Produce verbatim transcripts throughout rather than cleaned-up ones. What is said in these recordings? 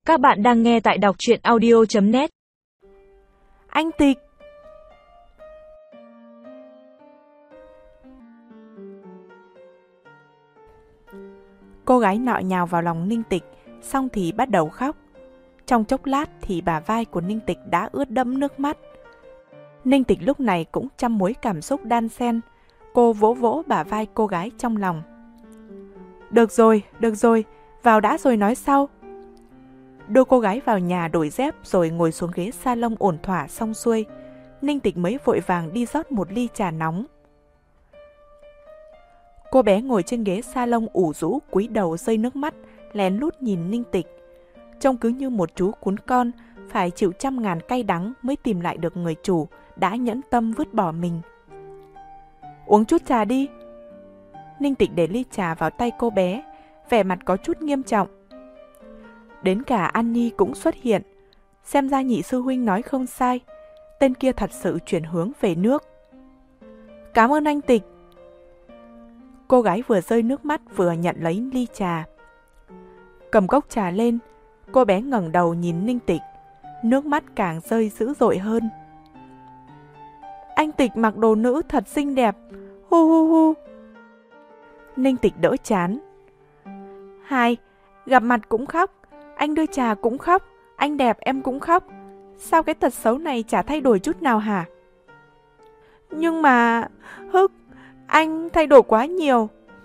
Các bạn đang nghe tại đọc truyện audio chấm net. Anh Tịch! Cô gái nọ nhào vào lòng Ninh Tịch, xong thì bắt đầu khóc. Trong chốc lát thì bả vai của Ninh Tịch đã ướt đẫm nước mắt. Ninh Tịch lúc này cũng trăm mối cảm xúc đan xen. Cô vỗ vỗ bả vai cô gái trong lòng. Được rồi, được rồi, vào đã rồi nói sau. Đưa cô gái vào nhà đổi dép rồi ngồi xuống ghế salon ổn thỏa xong xuôi. Ninh Tịch mới vội vàng đi rót một ly trà nóng. Cô bé ngồi trên ghế salon ủ rũ cúi đầu rơi nước mắt, lén lút nhìn Ninh Tịch. Trông cứ như một chú cún con, phải chịu trăm ngàn cay đắng mới tìm lại được người chủ đã nhẫn tâm vứt bỏ mình. Uống chút trà đi. Ninh Tịch để ly trà vào tay cô bé, vẻ mặt có chút nghiêm trọng. Đến cả An Nhi cũng xuất hiện. Xem ra nhị sư huynh nói không sai, tên kia thật sự chuyển hướng về nước. Cảm ơn anh Tịch. Cô gái vừa rơi nước mắt vừa nhận lấy ly trà. Cầm cốc trà lên, cô bé ngẩng đầu nhìn Ninh Tịch, nước mắt càng rơi dữ dội hơn. Anh Tịch mặc đồ nữ thật xinh đẹp, hu hu hu. Ninh Tịch đỡ chán. Hai, gặp mặt cũng khóc, anh đưa trà cũng khóc, anh đẹp em cũng khóc. Sao cái tật xấu này chả thay đổi chút nào hả? Nhưng mà... Hức, anh thay đổi quá nhiều.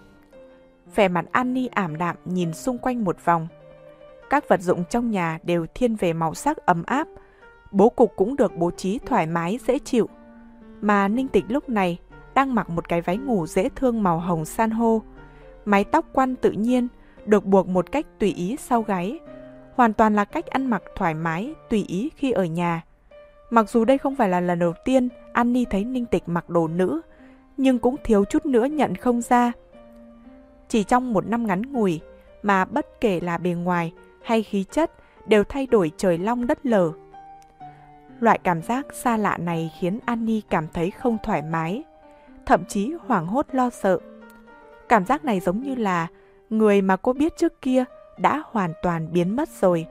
Vẻ mặt An Ni ảm đạm nhìn xung quanh một vòng. Các vật dụng trong nhà đều thiên về màu sắc ấm áp, bố cục cũng được bố trí thoải mái dễ chịu. Mà Ninh Tịch lúc này đang mặc một cái váy ngủ dễ thương màu hồng san hô. Mái tóc quăn tự nhiên, được buộc một cách tùy ý sau gáy. Hoàn toàn là cách ăn mặc thoải mái, tùy ý khi ở nhà. Mặc dù đây không phải là lần đầu tiên An Ni thấy Ninh Tịch mặc đồ nữ, nhưng cũng thiếu chút nữa nhận không ra. Chỉ trong một năm ngắn ngủi mà bất kể là bề ngoài hay khí chất đều thay đổi trời long đất lở. Loại cảm giác xa lạ này khiến An Ni cảm thấy không thoải mái, thậm chí hoảng hốt lo sợ. Cảm giác này giống như là người mà cô biết trước kia đã hoàn toàn biến mất rồi.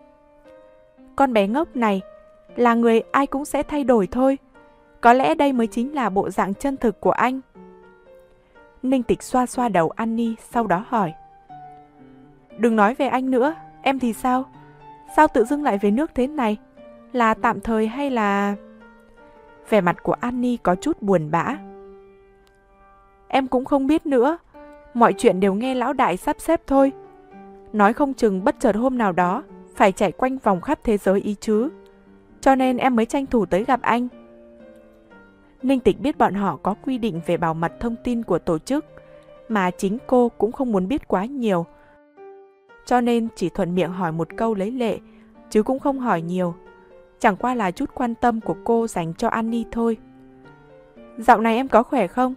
Con bé ngốc này, là người ai cũng sẽ thay đổi thôi. Có lẽ đây mới chính là bộ dạng chân thực của anh. Ninh Tịch xoa xoa đầu An Ni, sau đó hỏi. Đừng nói về anh nữa, em thì sao? Sao tự dưng lại về nước thế này? Là tạm thời hay là... Vẻ mặt của An Ni có chút buồn bã. Em cũng không biết nữa. Mọi chuyện đều nghe lão đại sắp xếp thôi. Nói không chừng bất chợt hôm nào đó phải chạy quanh vòng khắp thế giới ý chứ. Cho nên em mới tranh thủ tới gặp anh. Ninh Tịch biết bọn họ có quy định về bảo mật thông tin của tổ chức, mà chính cô cũng không muốn biết quá nhiều. Cho nên chỉ thuận miệng hỏi một câu lấy lệ, chứ cũng không hỏi nhiều. Chẳng qua là chút quan tâm của cô dành cho An Ni thôi. Dạo này em có khỏe không?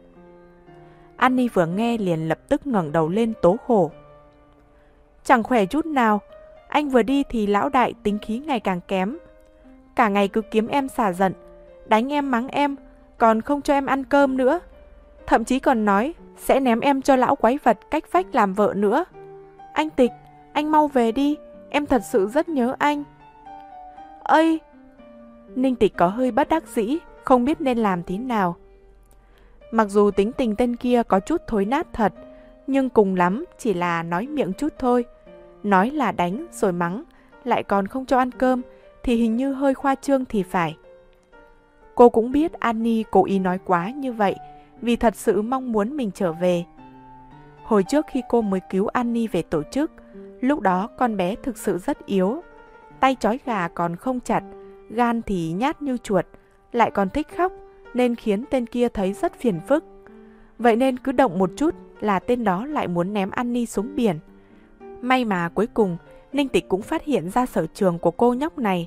An Ni vừa nghe liền lập tức ngẩng đầu lên tố khổ. Chẳng khỏe chút nào. Anh vừa đi thì lão đại tính khí ngày càng kém. Cả ngày cứ kiếm em xả giận, đánh em mắng em, còn không cho em ăn cơm nữa. Thậm chí còn nói sẽ ném em cho lão quái vật cách vách làm vợ nữa. Anh Tịch, anh mau về đi, em thật sự rất nhớ anh. Ây! Ninh Tịch có hơi bất đắc dĩ, không biết nên làm thế nào. Mặc dù tính tình tên kia có chút thối nát thật, nhưng cùng lắm chỉ là nói miệng chút thôi. Nói là đánh rồi mắng, lại còn không cho ăn cơm, thì hình như hơi khoa trương thì phải. Cô cũng biết An Ni cố ý nói quá như vậy, vì thật sự mong muốn mình trở về. Hồi trước khi cô mới cứu An Ni về tổ chức, lúc đó con bé thực sự rất yếu. Tay trói gà còn không chặt, gan thì nhát như chuột, lại còn thích khóc, nên khiến tên kia thấy rất phiền phức. Vậy nên cứ động một chút là tên đó lại muốn ném An Ni xuống biển. May mà cuối cùng Ninh Tịch cũng phát hiện ra sở trường của cô nhóc này.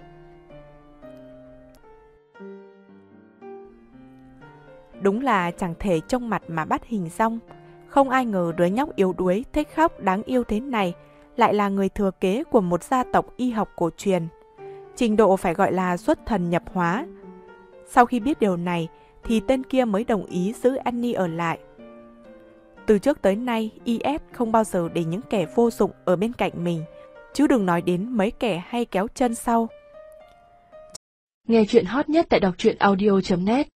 Đúng là chẳng thể trông mặt mà bắt hình dong. Không ai ngờ đứa nhóc yếu đuối, thích khóc, đáng yêu thế này lại là người thừa kế của một gia tộc y học cổ truyền. Trình độ phải gọi là xuất thần nhập hóa. Sau khi biết điều này thì tên kia mới đồng ý giữ An Ni ở lại. Từ trước tới nay, i ét không bao giờ để những kẻ vô dụng ở bên cạnh mình. chứ đừng nói đến mấy kẻ hay kéo chân sau. Nghe chuyện hot nhất tại đọc truyện audio chấm net.